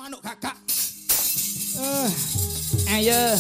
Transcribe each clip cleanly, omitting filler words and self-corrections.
manuk gagak. Ayo.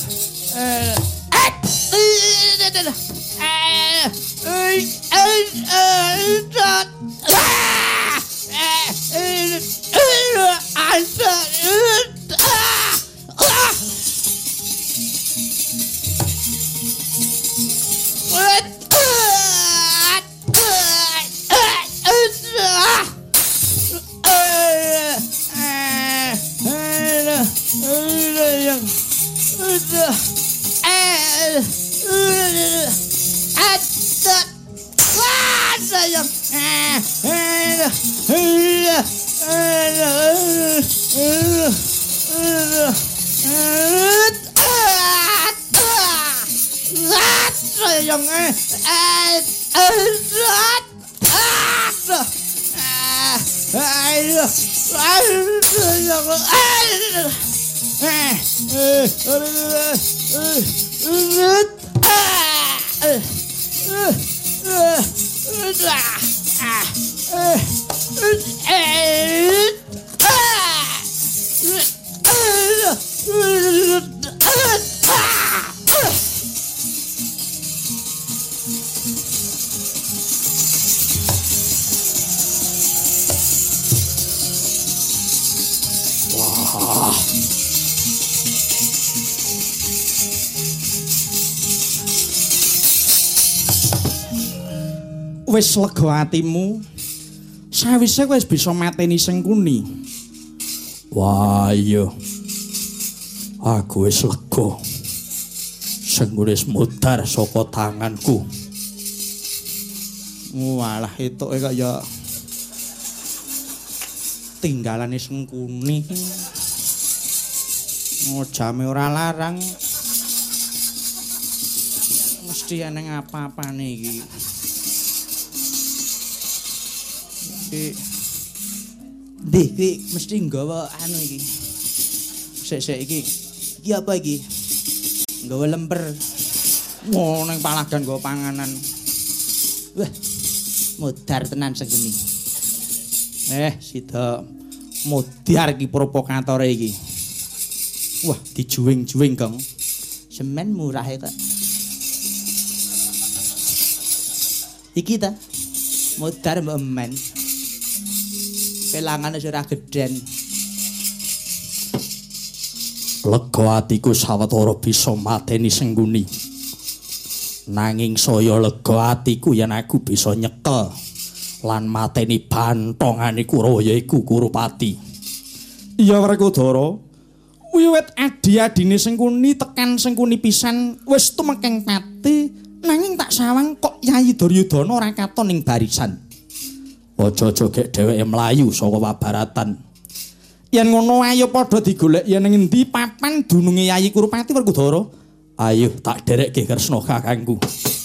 Wis lega atimu sawise wis bisa mateni Sengkuni. Wah iya aku wis lega Sengkuni wis mudhar saka tanganku. Walah etoke kaya tinggalane Sengkuni. Jame ora larang mesti ana apa-apane iki. Ndih iki mesti nggawa anu iki. Sik iki. Iki apa iki? Nggawa lemper. Wah ning palagan nggawa panganan. Wah, mudhar tenan Sengkuni. Sida mudhar iki provokatore iki. Wah, dijuwing-juwing, Kang. Semen murah kok. Iki ta? Mudhar mbok men. Pelangane ora gedhen. Lega atiku sawetara bisa mateni Sengkuni. Nanging saya lega atiku yen aku bisa nyekel lan mateni bantongane Kurawa yaiku Kurupati. Iya Werkudara. Wiwit adi-adine Sengkuni tekan Sengkuni pisan wis tumekeng pati nanging tak sawang kok Yayi Duryudana ora katon ning barisan. Aja-aja gek dheweke mlayu saka wabaratan. Yen ngono ayo padha digolek yen ning endi papan dununge Yayi Kurupati Werkudara. Ayo tak derekke Kresna kakangku.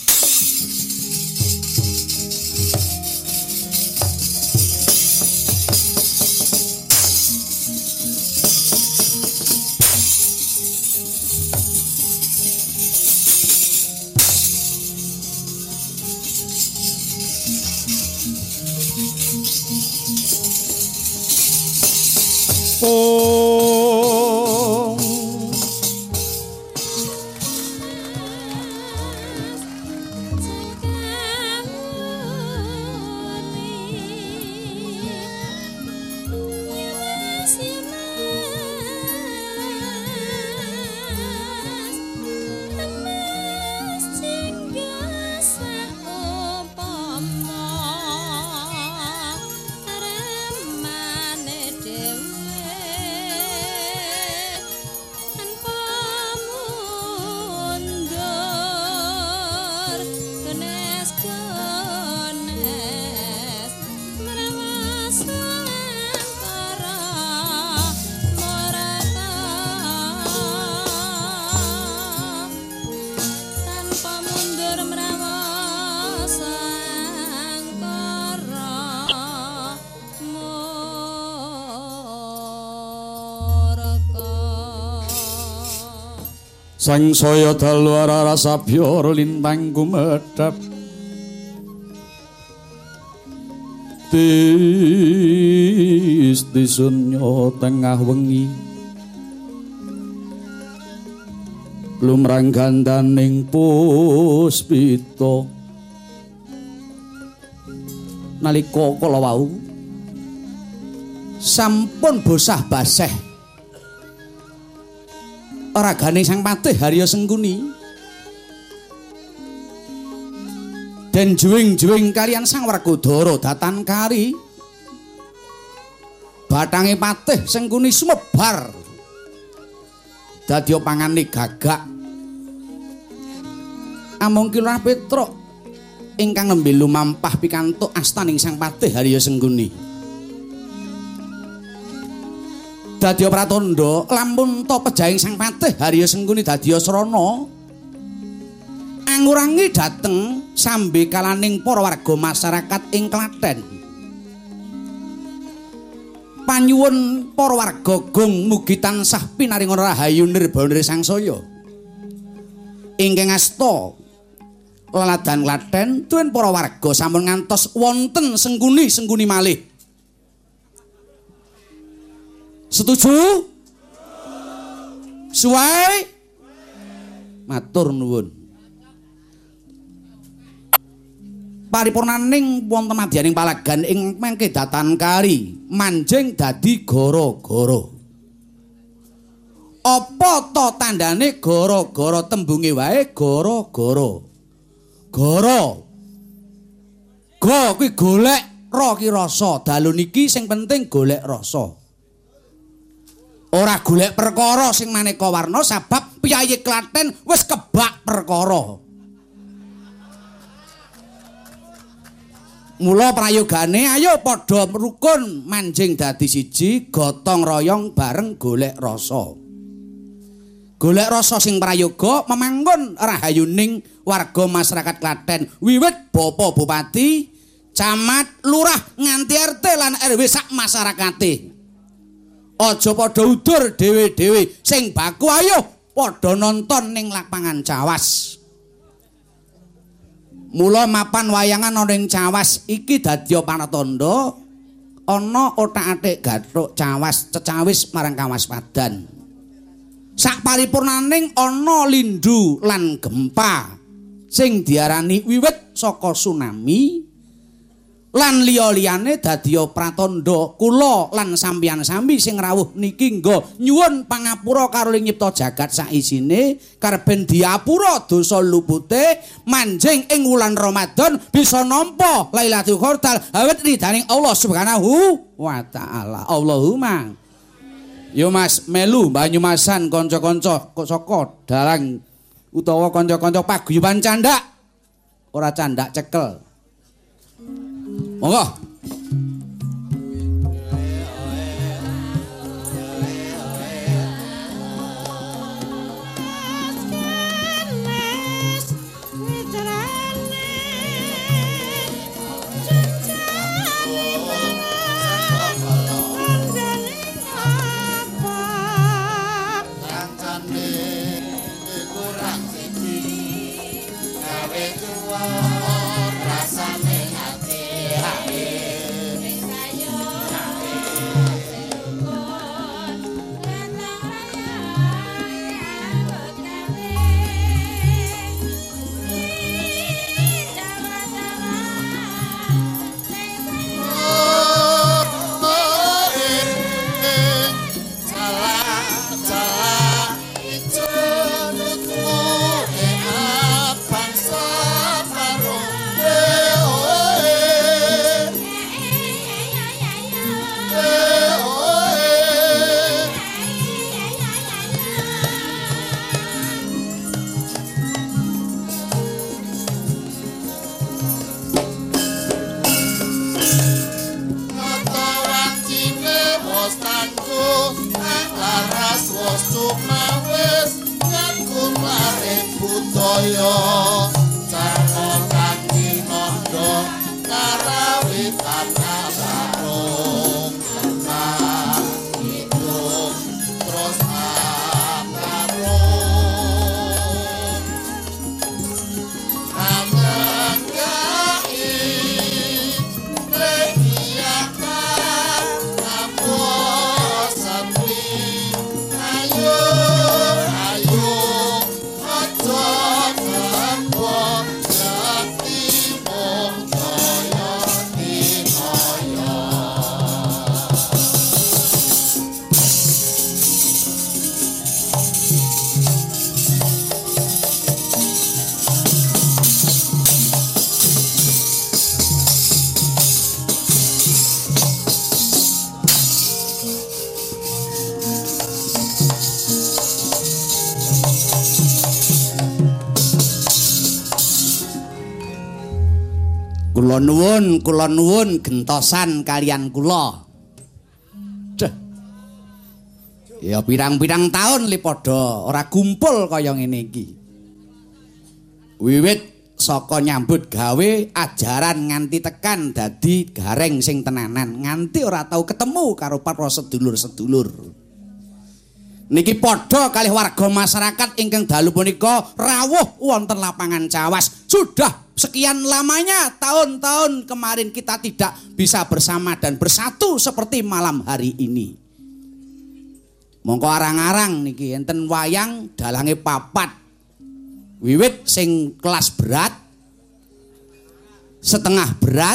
Sangsaya dalu arara sabya lintang kumedhap Isti sunyo tengah wengi lumrang gandaning puspita nalika kala wau sampun bosah baseh ragane Sang Patih Harya Sengkuni den juwing-juwing kalian Sang Werkudara Datankari bathange Patih Sengkuni sumebar dadi pangane gagak amung Kilurah Petruk ingkang nembe lumampah pikantuk astaning Sang Patih Harya Sengkuni dadi pratandha lampun ta pejahing Sang Patih Harya Sengkuni dadi srana ngurangi dateng sambe kalaning para warga masyarakat ing Klaten. Panyuwun para warga gung mugi tansah pinaringa rahayu nirbana sangsaya. Ingkang asta laladan Klaten tuwin para warga sampun ngantos wonten Sengkuni malih. Setuju? Suwai? Matur nuwun. Paripurnaning wonten madyaning palagan ing mengke Datankari manjing dadi gara-gara. Apa ta tandane gara-gara tembunge wae gara-gara. Gara. Go kuwi golek, ra ki rasa. Dalu niki sing penting golek rasa. Ora golek perkara sing maneka warna sabab piyayi Klaten wis kebak perkara. Mula prayogane ayo padha rukun manjing dadi siji gotong royong bareng golek rasa. Golek rasa sing prayoga memanggon rahayuning warga masyarakat Klaten wiwit Bapak Bupati, Camat, Lurah nganti RT lan RW sak masyarakate. Aja padha udur dhewe-dhewe sing baku ayo padha nonton ning lapangan Cawas. Mula mapan wayangan ana ing Cawas iki dadi panatandha ana otak-atik Gathuk Cawas cecawis marang kawaspadan. Sak paripurnaning ana lindhu lan gempa sing diarani wiwit saka tsunami lan liya-liyane dadi pratandha kula lan sampeyan sami sing rawuh niki nggo nyuwun pangapura karo nyipta jagat sak isine karben diapura dosa lupute manjing ing wulan Ramadan bisa nampa Lailatul Qadar awit ridaning Allah Subhanahu wa taala. Allahumma. Yo Mas melu Banyumasan kanca-kanca saka dalang utawa kanca-kanca paguyuban candak ora candak cekel. Monggo. Rasane ati Kula nuwun gentosan kalian kula. Duh. Ya pirang-pirang taun li padha ora gumpul kaya ngene iki. Wiwit saka nyambut gawe ajaran nganti tekan dadi gareng sing tenanan nganti ora tau ketemu karo para sedulur-sedulur. Niki padha kalih warga masyarakat ingkang dalu punika rawuh wonten lapangan Cawas. Sudah sekian lamanya tahun-tahun kemarin kita tidak bisa bersama dan bersatu seperti malam hari ini. Mongko arang-arang niki enten wayang dalange papat. Wiwit sing kelas berat, setengah berat,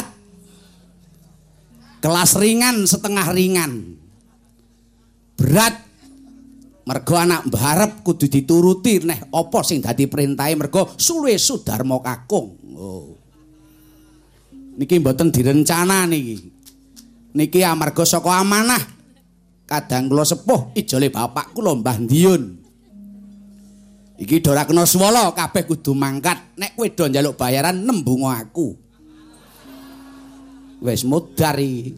kelas ringan, setengah ringan. Berat mergo anak mbarep kudu dituruti neh apa sing dadi perintahe mergo suwe Sudarma kakung. Oh. Niki mboten direncana niki. Niki amarga saka amanah kadang kula sepuh ijole bapak kula Mbah Diyun. Iki do ora kena swala kabeh kudu mangkat. Nek kowe do njaluk bayaran nembungo aku. Wis mudhar iki.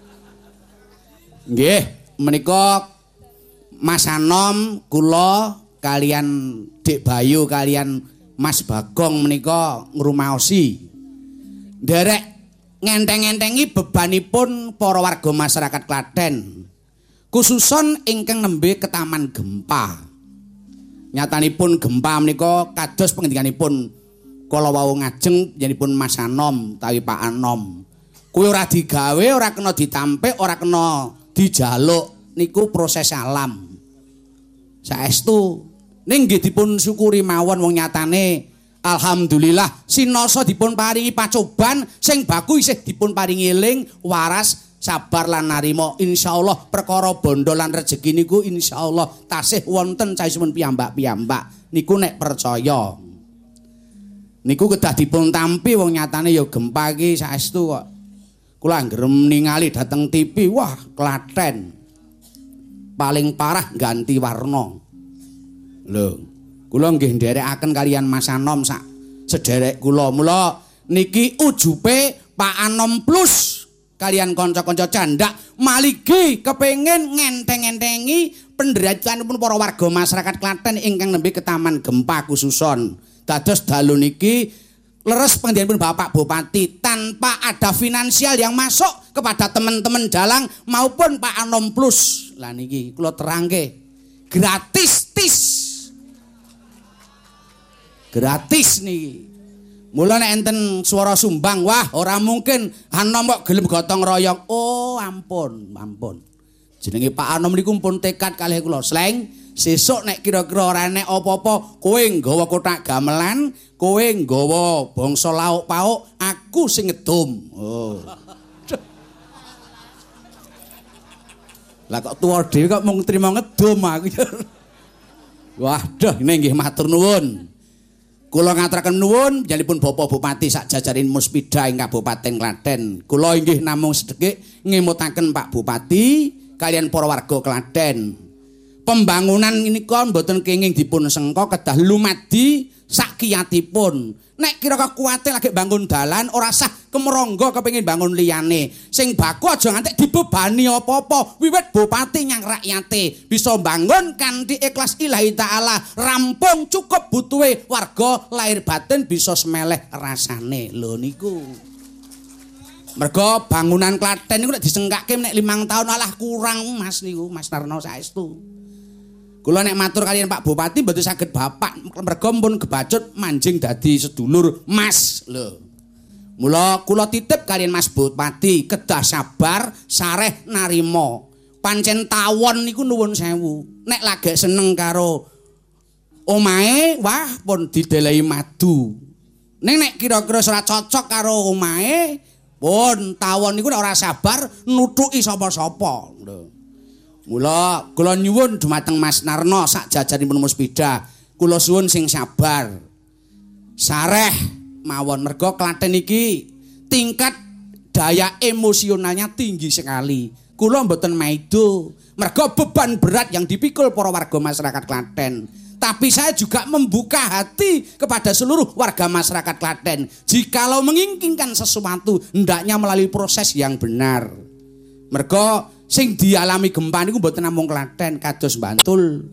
Nggih, menika Mas Anom kula kalian Dik Bayu kalian Mas Bagong menika ngrumaosi. Nderek ngenteng-entengi bebanipun para warga masyarakat Klaten. Khususon ingkang nembe ketaman gempa. Nyatanipun gempa menika kados pengendikanipun kala wau ngajeng jenipun Mas Anom utawi Pak Anom. Kuwi ora digawe, ora kena ditampik, ora kena dijaluk niku proses alam. Saestu ning nggih dipun syukuri mawon wong nyatane alhamdulillah sinasa dipun paringi pacoban sing baku isih dipun paringi eling waras sabar lan narima insyaallah perkara bondo lan rejeki niku insyaallah tasih wonten caisipun piyambak-piyambak niku nek percaya niku kedah dipun tampi wong nyatane ya gempa iki saestu kok kula anggere ningali dateng TV wah Klaten paling parah ganti warna lho kula nggih nderekaken kalian Mas Anom sak sederek kula mula niki ujupe Pak Anom plus kalian kanca-kanca candak maligi kepengin ngenteng-entengi penderitaanipun para warga masyarakat Klaten ingkang nembe ketaman gempa khususon. Dados dalu niki leres pengendikanipun Bapak Bupati tanpa ada finansial yang masuk kepada teman-teman dalang maupun Pak Anom Plus. Lah niki kula terangke gratis tis. Gratis niki. Mula nek enten swara sumbang, wah ora mungkin Anom kok gelem gotong royong. Oh, ampun. Jenenge Pak Anom niku pun tekad kalih kula. Sleng, sesuk nek kira-kira ora enek apa-apa, kowe nggawa kotak gamelan, kowe nggawa bangsa lauk pauk, aku sing ngedum. Oh. Lah kok tuwa dhewe kok mung trima ngedum aku. Waduh, ini nggih matur nuwun. Kula ngaturaken nuwun janipun Bapak Bupati sak jajarin Muspida ing Kabupaten Klaten. Kula inggih namung sedhekik ngemutaken Pak Bupati kalian para warga Klaten. Pembangunan menika mboten kenging dipun sengka kedah lumadi sak kiyatipun. Nek kira-kira kuwate lagi bangun dalan ora sah kemerangga kepengin bangun liyane. Sing baku aja nganti dibebani apa-apa. Wiwit bupati nyang rakyate bisa bangun kanthi ikhlas ilahi taala, rampung cukup butuhe warga lahir batin bisa semeleh rasane. Lho niku. Mergo bangunan Klaten niku nek disengkake nek 5 tahun alah kurang Mas niku, Mas Narno saestu. Kula nek matur kalian Pak Bupati mboten saged Bapak mergo pun kebacut manjing dadi sedulur Mas lho. Mula kula titip kalian Mas Bupati kedah sabar sareh narima. Pancen tawon niku nuwun sewu. Nek lagi seneng karo omahe wah pun didelehi madu. Nek kira-kira ora cocok karo omahe pun tawon niku nek ora sabar nutuki sapa-sapa lho. Mula kula nyuwun dumateng Mas Narno sak jajanipun Muspida, kula suwun sing sabar. Sareh mawon mergo Klaten iki tingkat daya emosionalnya tinggi sekali. Kula mboten maido mergo beban berat yang dipikul para warga masyarakat Klaten. tapi saya juga membuka hati kepada seluruh warga masyarakat Klaten. Jikalau menginginkan sesuatu, hendaknya melalui proses yang benar. Mergo sing dialami gempa niku mboten namung Klaten, kados Bantul.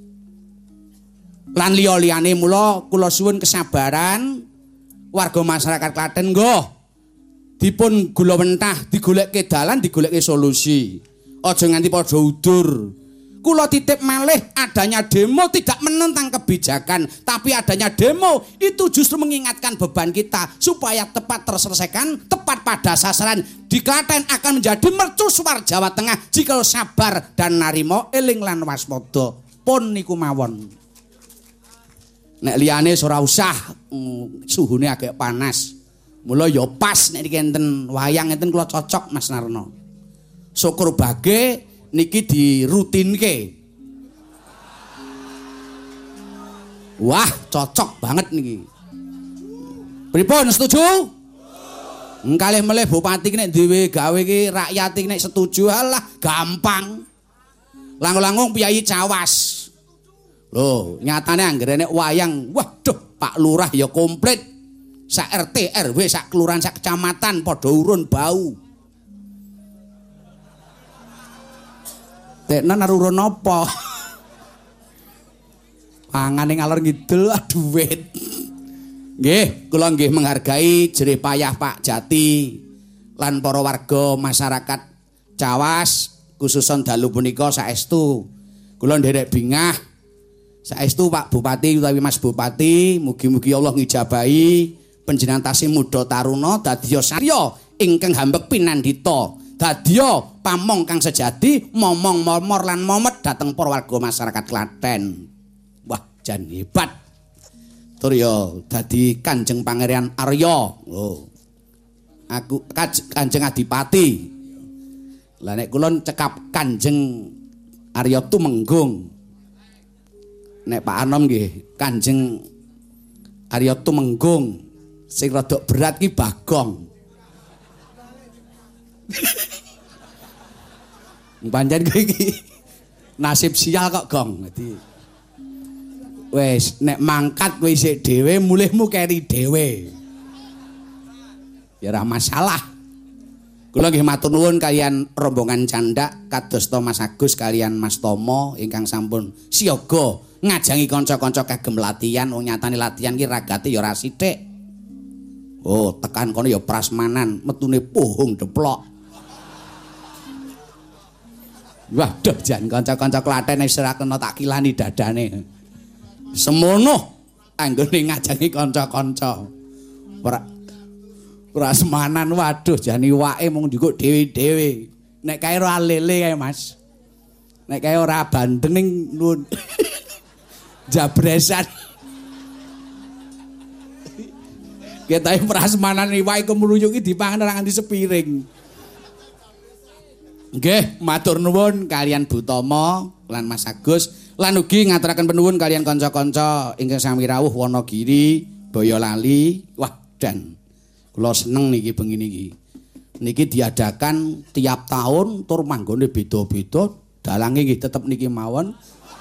Lan liya-liyane mula kula suwun kesabaran warga masyarakat Klaten nggo dipun gula mentah, digolekke dalan, digolekke solusi. Aja nganti padha udur. Kula titip malih adanya demo tidak menentang kebijakan, tapi adanya demo itu justru mengingatkan beban kita supaya tepat terselesaikan, tepat pada sasaran. Di Klaten akan menjadi mercusuar Jawa Tengah jika sabar dan narimo eling lan waspada. Pun niku mawon. Nek liyane ora usah suhune agak panas. Mula ya pas nek enten wayang enten kula cocok Mas Narno. Syukur bage niki dirutinke. Wah, cocok banget niki. Pripun setuju? Kalih melih bupati nek dhewe gawe iki rakyat iki nek setuju alah gampang. Langkung-langkung piyai cawas. Loh, nyatane anggere nek wayang, waduh, Pak Lurah ya komplit. Sak RT, RW, sak kelurahan, sak kecamatan padha urun bau. Teknan urun apa? Pangane ngalor ngidul duit. Nggih, kula nggih menghargai jerih payah Pak Jati lan para warga masyarakat Cawas khususon dalu punika saestu. Kula nderek bingah saestu Pak Bupati utawi Mas Bupati, mugi-mugi Allah ngijabahi panjenengan tasih muda taruna dadya sarya ingkang hambek pinandhita. Dadya pamong kang sejati, momong momor lan momet dateng para warga masyarakat Klaten. Wah, jan hebat. Tur ya dadi Kanjeng Pangeran Arya. Oh. Aku Kanjeng Adipati. Lah nek kula cekap Kanjeng Arya Tumenggung. Nek Pak Anom nggih Kanjeng Arya Tumenggung. Sing rada berat ki Bagong. Pancen kowe iki nasib sial kok, Gong. Dadi wis nek mangkat kowe isih dhewe, mulihmu keri dhewe. Ya ora masalah. Kula nggih matur nuwun kalian rombongan candak kados Mas Agus kalian Mas Tomo ingkang sampun siaga ngajangi kanca-kanca kagem latihan. Wong nyatane latihan ki ragate ya ora sithik. Oh, tekan kono ya prasmanan, metune pohong deplok. Waduh, jan kanca-kanca Klaten wis ora kena tak kilani dadane. Semono anggone ngajangi kanca-kanca. Prasmanan waduh jan iwake mung njukuk dhewe-dhewe. Nek kae ora lele kae, Mas. Nek kae ora bandeng ning nuwun. Jabresan. Ketahe prasmanan iwake kemruyuki dipangan ora nganti sepiring. Nggih, matur nuwun kalian Butomo lan Mas Agus lan ugi ngaturaken penuwun kalian kanca-kanca ingkang sami rawuh Wonogiri, Boyolali. Wah, dan kula seneng niki bengi niki. Niki diadakan tiap tahun tur manggone beda-beda, dalange nggih tetep niki mawon.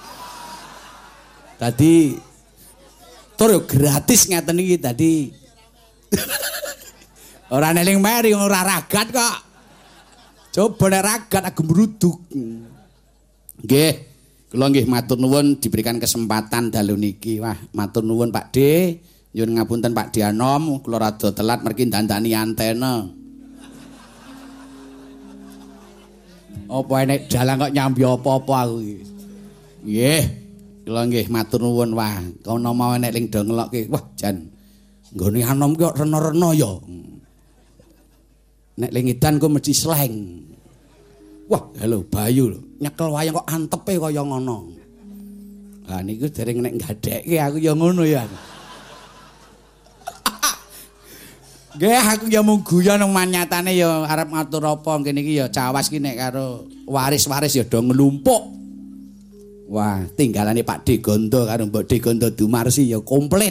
Dadi tur yo gratis ngeten niki dadi. Ora neling meri ora ragat kok. Coba nek ragat aku meruduk. Nggih, kula nggih matur nuwun diberikan kesempatan dalu niki. Wah, matur nuwun Pak D. Nyuwun ngapunten Pak Dianom, kula rada telat mergi dandani antena. Apa enek dalang kok nyambi apa-apa aku iki. Nggih, kula nggih matur nuwun. Wah, kono mau enek ling do ngelokke. Wah, jan nggone anom ki kok rena-rena ya. Nek ling edan ku mesti sleng. Wah, halo Bayu lho. Nyekel wayang kok antepe kaya ngono. Lah niku dereng nek gadhekke aku ya ngono ya. Nggih aku ya mung guyon nang manyatane ya arep ngatur apa kene iki ya Cawas ki nek karo waris-waris ya do nglumpuk. Wah, tinggalane Pak Degondo karo Mbok Degondo Dumarsi ya komplit.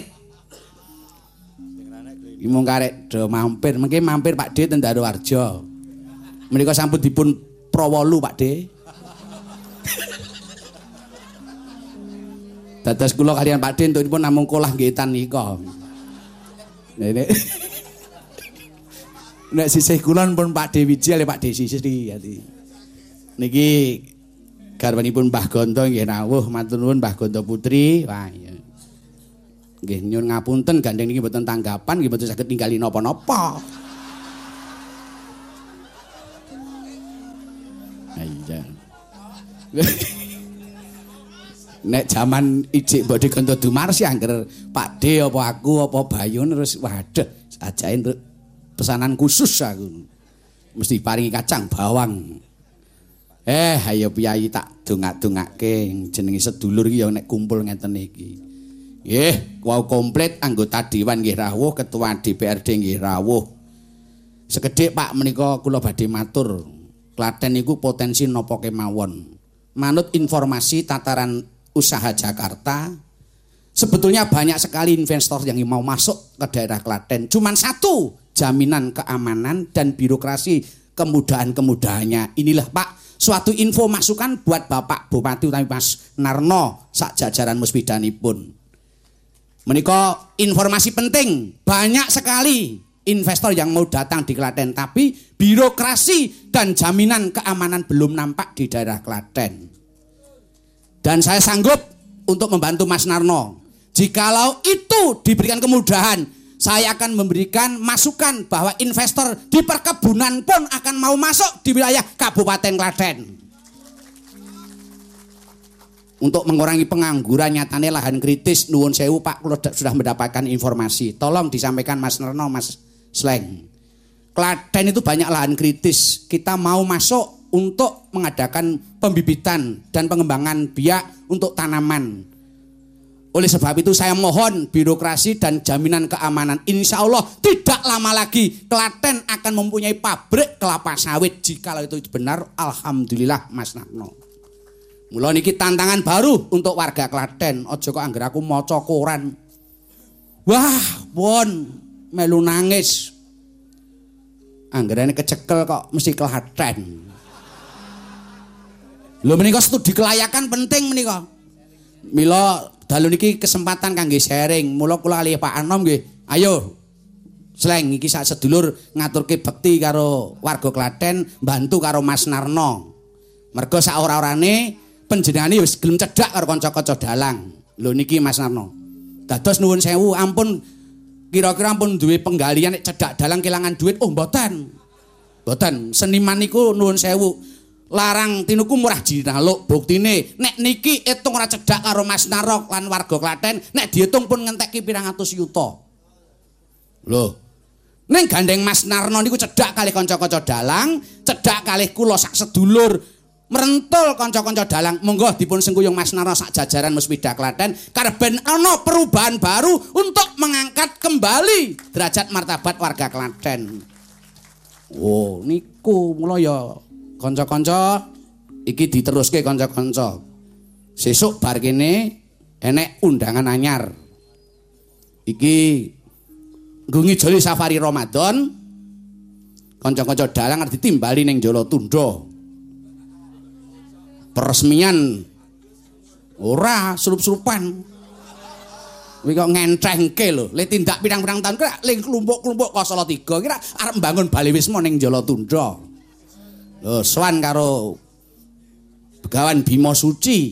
Iki mung karek do mampir, mengke mampir Pak D ten Daruwarja. Menika sampun dipun prawolu Pak D. Dados kula kaliyan Pak De entukipun namung kolah nggih tanika. Nek sisih kula pun Pak De Wiji ale Pak De sisih niki garwanipun Mbah Gondo nggih rawuh matur nuwun Mbah Gondo Putri. Wah iya. Nggih nyuwun ngapunten gandeng niki mboten tanggapan nggih mboten saged ningali napa-napa. Iya. Nek jaman ijik Mbok Gondo Dumarsi angger Pak De apa aku apa Bayu terus waduh ajake entuk pesanan khusus aku. Mesti paringi kacang bawang. Ayo piyayi tak dongak-dongake jenenge sedulur iki ya nek kumpul ngeten iki. Nggih, wau komplit anggota dewan nggih rawuh, ketua DPRD nggih rawuh. Sekedhik Pak menika kula badhe matur. Klaten niku potensi napa kemawon. Manut informasi tataran usaha Jakarta, sebetulnya banyak sekali investor yang mau masuk ke daerah Klaten. Cuman satu, jaminan keamanan dan birokrasi kemudahan-kemudahannya. Inilah Pak, suatu info masukan buat Bapak Bupati utami Mas Narno sak jajaran musbidanipun. Menika informasi penting, banyak sekali investor yang mau datang di Klaten, tapi birokrasi dan jaminan keamanan belum nampak di daerah Klaten. Dan saya sanggup untuk membantu Mas Narno. Jikalau itu diberikan kemudahan, saya akan memberikan masukan bahwa investor di perkebunan pun akan mau masuk di wilayah Kabupaten Klaten. Untuk mengurangi pengangguran nyatane lahan kritis, nuwun sewu Pak, kula sudah mendapatkan informasi. Tolong disampaikan Mas Narno, Mas Sleng. Klaten itu banyak lahan kritis. Kita mau masuk untuk mengadakan pembibitan dan pengembangan biak untuk tanaman. Oleh sebab itu saya mohon birokrasi dan jaminan keamanan. Insya Allah tidak lama lagi Klaten akan mempunyai pabrik kelapa sawit. Jikalau itu benar, alhamdulillah Mas Narno. Mula niki tantangan baru untuk warga Klaten. Ojo kok angger aku maca koran. Wah, pun melu nangis. Anggerane kecekel kok mesti Klaten. Lho menika studi kelayakan penting menika. Mila dalu niki kesempatan kangge sharing. Mula kula kalih Pak Anom nggih. Ayo. Sleng iki sak sedulur ngaturke bekti karo warga Klaten, bantu karo Mas Narno. Mergo sak ora-orane panjenengane wis gelem cedhak karo kanca-kanca dalang. Lho niki Mas Narno. Dados nuwun sewu ampun kira-kira ampun duwe penggalian nek cedhak dalang kelangan duit. Oh mboten. Mboten. Seniman niku nuwun sewu. Larang tinuku murah jinaluk. Buktine nek niki itung ora cedhak karo Mas Narno lan warga Klaten, nek diitung pun ngentekki pirang atus yuta. Lho. Ning gandeng Mas Narno niku cedhak kalih kanca-kanca dalang, cedhak kalih kula sak sedulur. Merentul kanca-kanca dalang, monggo dipun sengkuyung Mas Narno sak jajaran Musbida Klaten karben ana perubahan baru untuk mengangkat kembali derajat martabat warga Klaten. Oh, niku mula ya kanca-kanca iki diteruske kanca-kanca. Sesuk bar kene enek undangan anyar. Iki nggo ngijoli safari Ramadan. Kanca-kanca dalang arep ditimbali ning Jolotundha. Peresmian ora surup-surupan. Kuwi kok ngencengke lho. Le tindak pirang-pirang tahun kira ling klumpuk-klumpuk Kosala 3 kira arep mbangun Bali Wisma ning Jolotundha. Lho sowan karo Begawan Bima Suci.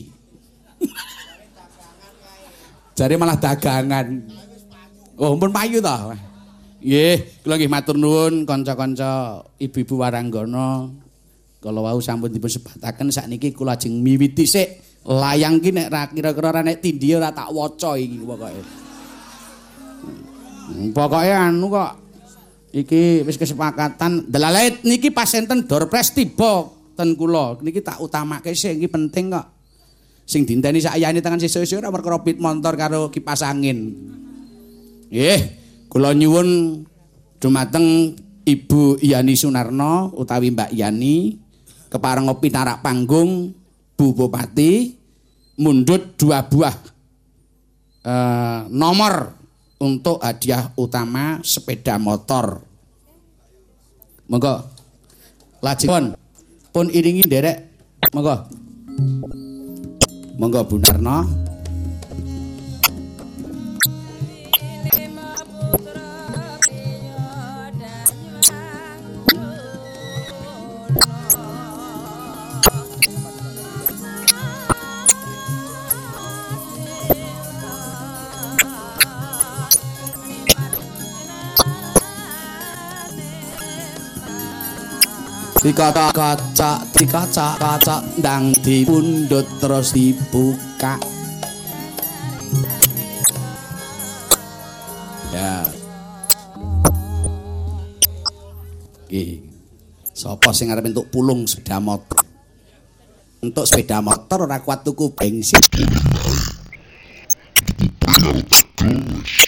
Jare malah dagangan. Oh, ampun payu ta. Nggih, kula nggih matur nuwun kanca-kanca ibu-ibu waranggana. Kalau wau sampun dipun sebataken sakniki kula ajeng miwiti sik layang ki nek kira-kira nek tindhi ora tak waca iki pokoke. Pokoke anu kok iki wis kesepakatan delalet niki pasenten Dorpres tiba ten kula. Niki tak utamake sik iki penting kok. Sing dinteni sakayane tangan sesuk-esuk ora perkara pit motor karo kipas angin. Nggih, kula nyuwun dumateng Ibu Yani Sunarno utawi Mbak Yani kepareng pinarak panggung Bu Bupati mundhut 2 buah nomor untuk hadiah utama sepeda motor. Monggo lajeng pun iringi nderek monggo. Monggo Bu Narno. dikacak ndang dipundhut terus dibuka. Ya. Iki. Sapa sing arep entuk pulung sepeda motor? Untuk sepeda motor ora kuat tuku bensin.